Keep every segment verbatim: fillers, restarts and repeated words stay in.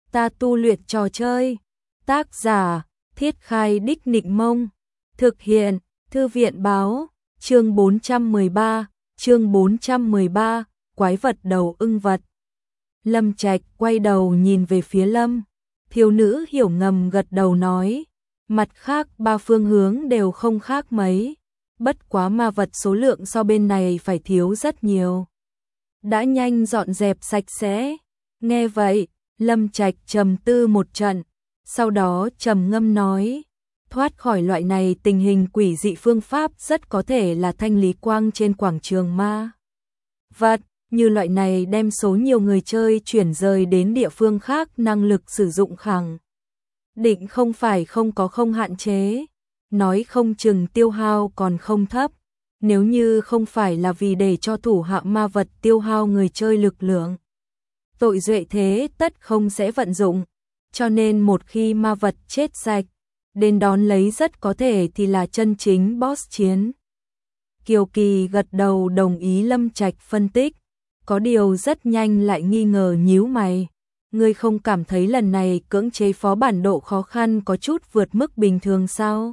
ta tu luyện trò chơi. Tác giả, Thiết Khai Đích Nịnh Mông. Thực hiện, Thư viện Báo. Chương bốn trăm mười ba, chương bốn trăm mười ba, quái vật đầu ưng vật. Lâm Trạch quay đầu nhìn về phía Lâm. Thiếu nữ hiểu ngầm gật đầu nói, mặt khác ba phương hướng đều không khác mấy, bất quá ma vật số lượng so bên này phải thiếu rất nhiều. Đã nhanh dọn dẹp sạch sẽ. Nghe vậy, Lâm Trạch trầm tư một trận, sau đó trầm ngâm nói, thoát khỏi loại này tình hình quỷ dị phương pháp rất có thể là thanh lý quang trên quảng trường ma vật, như loại này đem số nhiều người chơi chuyển rời đến địa phương khác năng lực sử dụng khẳng định không phải không có không hạn chế, nói không chừng tiêu hao còn không thấp, nếu như không phải là vì để cho thủ hạ ma vật tiêu hao người chơi lực lượng. Tội duệ thế tất không sẽ vận dụng, cho nên một khi ma vật chết sạch, đến đón lấy rất có thể thì là chân chính boss chiến. Kiều Kỳ gật đầu đồng ý Lâm Trạch phân tích, có điều rất nhanh lại nghi ngờ nhíu mày. Ngươi không cảm thấy lần này cưỡng chế phó bản độ khó khăn có chút vượt mức bình thường sao?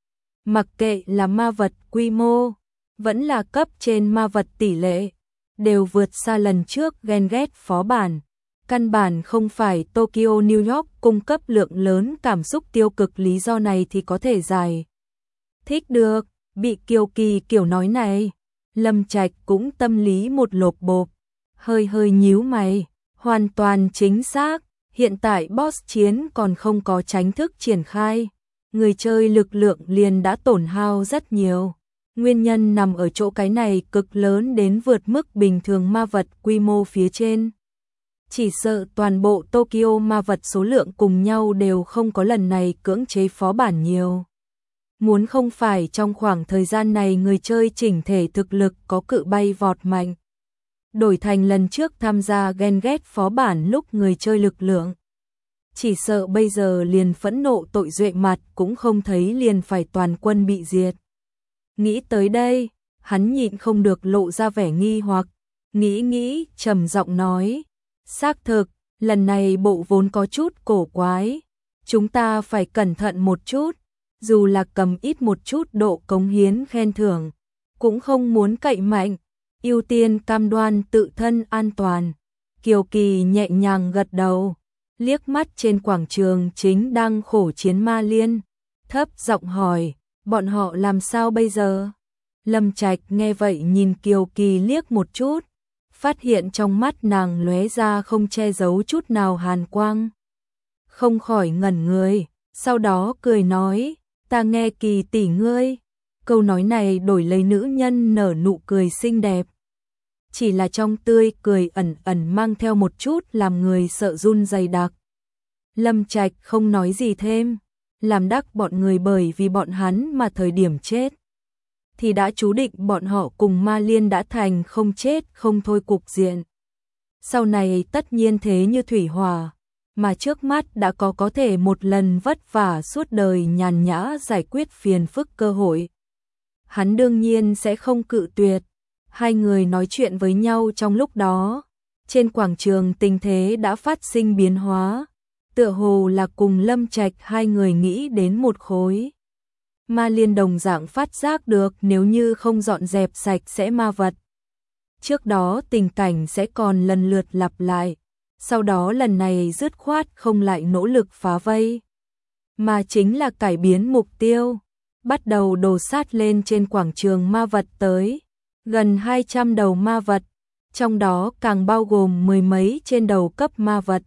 Mặc kệ là ma vật quy mô, vẫn là cấp trên ma vật tỷ lệ, đều vượt xa lần trước ghen ghét phó bản. Căn bản không phải Tokyo New York cung cấp lượng lớn cảm xúc tiêu cực, lý do này thì có thể giải thích được. Bị Kiều Kỳ kiểu nói này, Lâm Trạch cũng tâm lý một lộp bộp, hơi hơi nhíu mày, hoàn toàn chính xác, hiện tại boss chiến còn không có chính thức triển khai, người chơi lực lượng liền đã tổn hao rất nhiều. Nguyên nhân nằm ở chỗ cái này cực lớn đến vượt mức bình thường ma vật quy mô phía trên. Chỉ sợ toàn bộ Tokyo ma vật số lượng cùng nhau đều không có lần này cưỡng chế phó bản nhiều. Muốn không phải trong khoảng thời gian này người chơi chỉnh thể thực lực có cự bay vọt mạnh, đổi thành lần trước tham gia ghen ghét phó bản lúc người chơi lực lượng, chỉ sợ bây giờ liền phẫn nộ tội duệ mặt cũng không thấy liền phải toàn quân bị diệt. Nghĩ tới đây, hắn nhịn không được lộ ra vẻ nghi hoặc, nghĩ nghĩ trầm giọng nói, xác thực, lần này bộ vốn có chút cổ quái, chúng ta phải cẩn thận một chút, dù là cầm ít một chút độ cống hiến khen thưởng, cũng không muốn cậy mạnh, ưu tiên cam đoan tự thân an toàn. Kiều Kỳ nhẹ nhàng gật đầu, liếc mắt trên quảng trường chính đang khổ chiến Ma Liên, thấp giọng hỏi, bọn họ làm sao bây giờ? Lâm Trạch nghe vậy nhìn Kiều Kỳ liếc một chút, phát hiện trong mắt nàng lóe ra không che giấu chút nào hàn quang. Không khỏi ngẩn người, sau đó cười nói, ta nghe Kỳ tỷ ngươi. Câu nói này đổi lấy nữ nhân nở nụ cười xinh đẹp. Chỉ là trong tươi cười ẩn ẩn mang theo một chút làm người sợ run dày đặc. Lâm Trạch không nói gì thêm, làm đắc bọn người bởi vì bọn hắn mà thời điểm chết thì đã chú định bọn họ cùng Ma Liên đã thành không chết không thôi cục diện. Sau này tất nhiên thế như thủy hỏa, mà trước mắt đã có có thể một lần vất vả suốt đời nhàn nhã giải quyết phiền phức cơ hội. Hắn đương nhiên sẽ không cự tuyệt. Hai người nói chuyện với nhau trong lúc đó, trên quảng trường tình thế đã phát sinh biến hóa, tựa hồ là cùng Lâm Trạch hai người nghĩ đến một khối. Ma Liên đồng dạng phát giác được nếu như không dọn dẹp sạch sẽ ma vật, trước đó tình cảnh sẽ còn lần lượt lặp lại, sau đó lần này dứt khoát không lại nỗ lực phá vây, mà chính là cải biến mục tiêu, bắt đầu đổ sát lên trên quảng trường ma vật tới, gần hai trăm đầu ma vật, trong đó càng bao gồm mười mấy trên đầu cấp ma vật.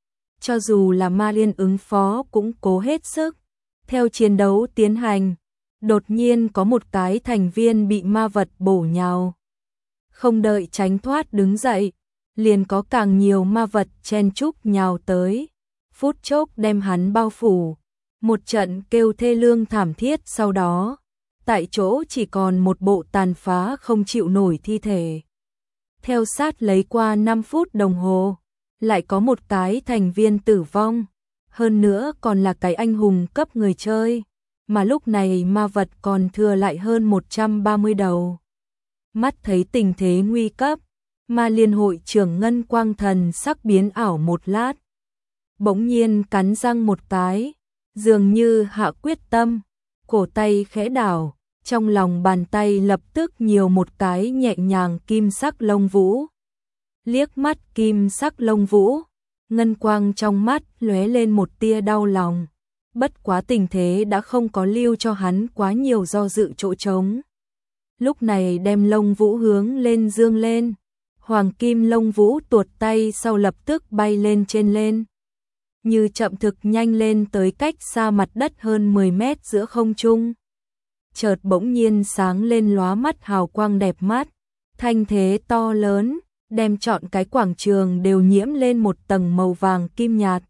Cho dù là Ma Liên ứng phó cũng cố hết sức. Theo chiến đấu tiến hành, đột nhiên có một cái thành viên bị ma vật bổ nhào. Không đợi tránh thoát đứng dậy, liền có càng nhiều ma vật chen chúc nhào tới, phút chốc đem hắn bao phủ. Một trận kêu thê lương thảm thiết sau đó, tại chỗ chỉ còn một bộ tàn phá không chịu nổi thi thể. Theo sát lấy qua năm phút đồng hồ, lại có một cái thành viên tử vong, hơn nữa còn là cái anh hùng cấp người chơi, mà lúc này ma vật còn thừa lại hơn một trăm ba mươi đầu. Mắt thấy tình thế nguy cấp, Ma Liên hội trưởng Ngân Quang Thần sắc biến ảo một lát. bỗng nhiên cắn răng một cái, dường như hạ quyết tâm, cổ tay khẽ đảo, trong lòng bàn tay lập tức nhiều một cái nhẹ nhàng kim sắc lông vũ. Liếc mắt kim sắc lông vũ, ngân quang trong mắt lóe lên một tia đau lòng. Bất quá tình thế đã không có lưu cho hắn quá nhiều do dự chỗ trống. Lúc này đem lông vũ hướng lên dương lên, hoàng kim lông vũ tuột tay sau lập tức bay lên trên lên. Như chậm thực nhanh lên tới cách xa mặt đất hơn mười mét giữa không trung. Chợt bỗng nhiên sáng lên lóa mắt hào quang đẹp mắt, thanh thế to lớn, đem trọn cái quảng trường đều nhiễm lên một tầng màu vàng kim nhạt.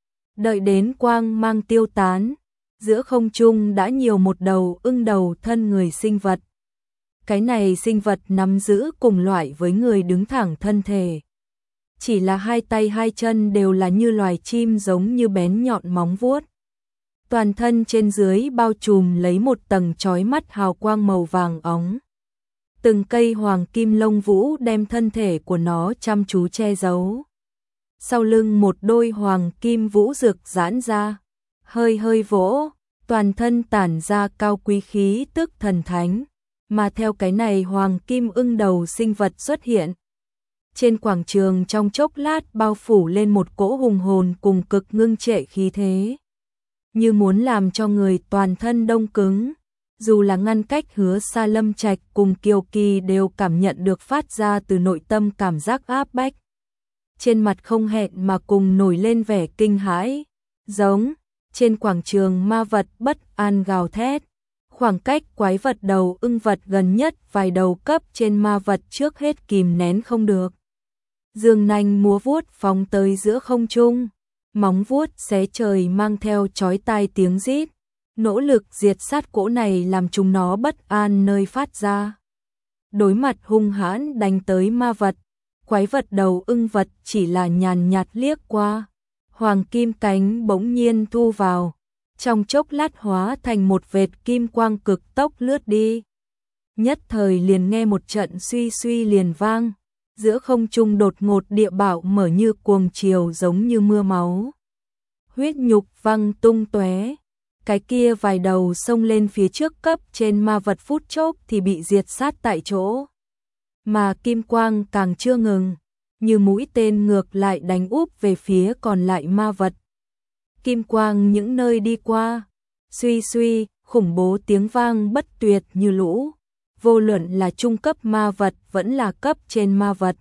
Đợi đến quang mang tiêu tán, giữa không trung đã nhiều một đầu ưng đầu thân người sinh vật. Cái này sinh vật nắm giữ cùng loại với người đứng thẳng thân thể. Chỉ là hai tay hai chân đều là như loài chim giống như bén nhọn móng vuốt. Toàn thân trên dưới bao trùm lấy một tầng chói mắt hào quang màu vàng óng. Từng cây hoàng kim lông vũ đem thân thể của nó chăm chú che giấu. Sau lưng một đôi hoàng kim vũ rực giãn ra, hơi hơi vỗ, toàn thân tản ra cao quý khí tức thần thánh, mà theo cái này hoàng kim ưng đầu sinh vật xuất hiện. Trên quảng trường trong chốc lát bao phủ lên một cỗ hùng hồn cùng cực ngưng trệ khí thế, như muốn làm cho người toàn thân đông cứng. Dù là ngăn cách Hứa Xa Lâm Trạch cùng Kiều Kỳ đều cảm nhận được phát ra từ nội tâm cảm giác áp bách. Trên mặt không hẹn mà cùng nổi lên vẻ kinh hãi, giống trên quảng trường ma vật bất an gào thét. Khoảng cách quái vật đầu ưng vật gần nhất vài đầu cấp trên ma vật trước hết kìm nén không được. Dương nanh múa vuốt phóng tới giữa không trung, móng vuốt xé trời mang theo chói tai tiếng rít. Nỗ lực diệt sát cỗ này làm chúng nó bất an nơi phát ra. Đối mặt hung hãn đánh tới ma vật, quái vật đầu ưng vật chỉ là nhàn nhạt liếc qua. Hoàng kim cánh bỗng nhiên thu vào, trong chốc lát hóa thành một vệt kim quang cực tốc lướt đi. Nhất thời liền nghe một trận suy suy liền vang, giữa không trung đột ngột địa bạo mở như cuồng chiều giống như mưa máu. Huyết nhục văng tung tóe. Cái kia vài đầu xông lên phía trước cấp trên ma vật phút chốc thì bị diệt sát tại chỗ. Mà kim quang càng chưa ngừng, như mũi tên ngược lại đánh úp về phía còn lại ma vật. Kim quang những nơi đi qua, suy suy, khủng bố tiếng vang bất tuyệt như lũ. Vô luận là trung cấp ma vật vẫn là cấp trên ma vật,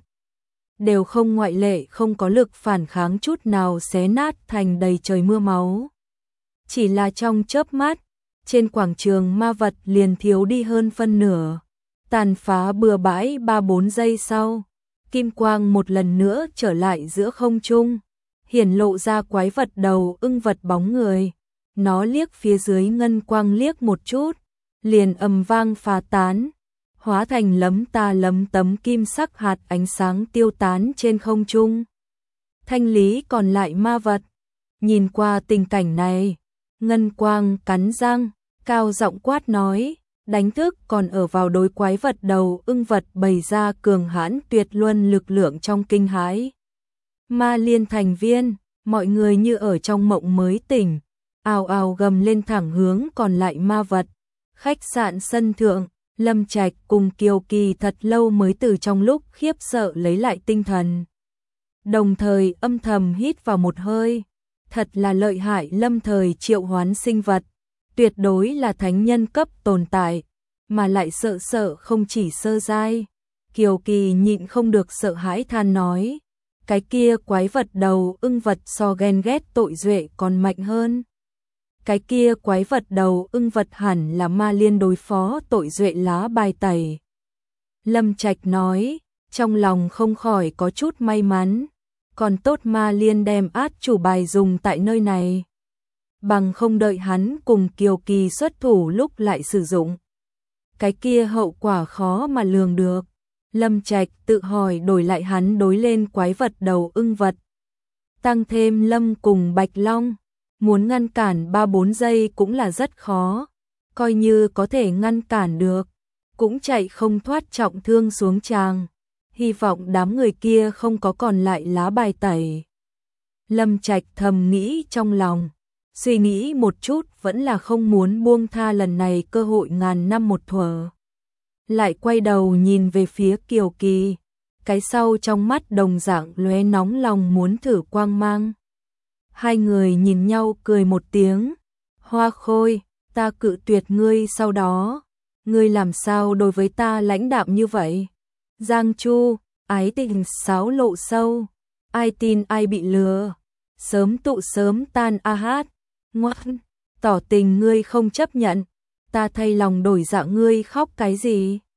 đều không ngoại lệ không có lực phản kháng chút nào xé nát thành đầy trời mưa máu. Chỉ là trong chớp mắt, trên quảng trường ma vật liền thiếu đi hơn phân nửa, tàn phá bừa bãi ba bốn giây sau, kim quang một lần nữa trở lại giữa không trung, hiển lộ ra quái vật đầu ưng vật bóng người. Nó liếc phía dưới ngân quang liếc một chút, liền ầm vang phá tán, hóa thành lấm ta lấm tấm kim sắc hạt ánh sáng tiêu tán trên không trung. Thanh lý còn lại ma vật, nhìn qua tình cảnh này, ngân quang cắn răng, cao giọng quát nói, đánh thức còn ở vào đối quái vật đầu ưng vật bày ra cường hãn tuyệt luân lực lượng trong kinh hãi. Ma liên thành viên, mọi người như ở trong mộng mới tỉnh, ào ào gầm lên thẳng hướng còn lại ma vật. Khách sạn sân thượng, Lâm Trạch cùng Kiều Kỳ thật lâu mới từ trong lúc khiếp sợ lấy lại tinh thần. Đồng thời âm thầm hít vào một hơi, thật là lợi hại. Lâm thời triệu hoán sinh vật, tuyệt đối là thánh nhân cấp tồn tại, mà lại sợ sợ không chỉ sơ giai. Kiều Kỳ nhịn không được sợ hãi than nói, cái kia quái vật đầu ưng vật so ghen ghét tội duệ còn mạnh hơn. Cái kia quái vật đầu ưng vật hẳn là ma liên đối phó tội duệ lá bài tẩy. Lâm Trạch nói, trong lòng không khỏi có chút may mắn, còn tốt ma liên đem át chủ bài dùng tại nơi này. Bằng không đợi hắn cùng Kiều Kỳ xuất thủ lúc lại sử dụng, cái kia hậu quả khó mà lường được. Lâm Trạch tự hỏi đổi lại hắn đối lên quái vật đầu ưng vật. Tăng thêm Lâm cùng Bạch Long, muốn ngăn cản ba bốn giây cũng là rất khó, coi như có thể ngăn cản được, cũng chạy không thoát trọng thương xuống tràng. Hy vọng đám người kia không có còn lại lá bài tẩy. Lâm Trạch thầm nghĩ trong lòng, suy nghĩ một chút vẫn là không muốn buông tha lần này cơ hội ngàn năm một thuở. Lại quay đầu nhìn về phía Kiều Kỳ, cái sau trong mắt đồng dạng lóe nóng lòng muốn thử quang mang. Hai người nhìn nhau cười một tiếng, Hoa Khôi, ta cự tuyệt ngươi sau đó, ngươi làm sao đối với ta lãnh đạm như vậy? Giang Chu, ái tình sáo lộ sâu, ai tin ai bị lừa, sớm tụ sớm tan a hát, ngoan, tỏ tình ngươi không chấp nhận, ta thay lòng đổi dạ ngươi khóc cái gì?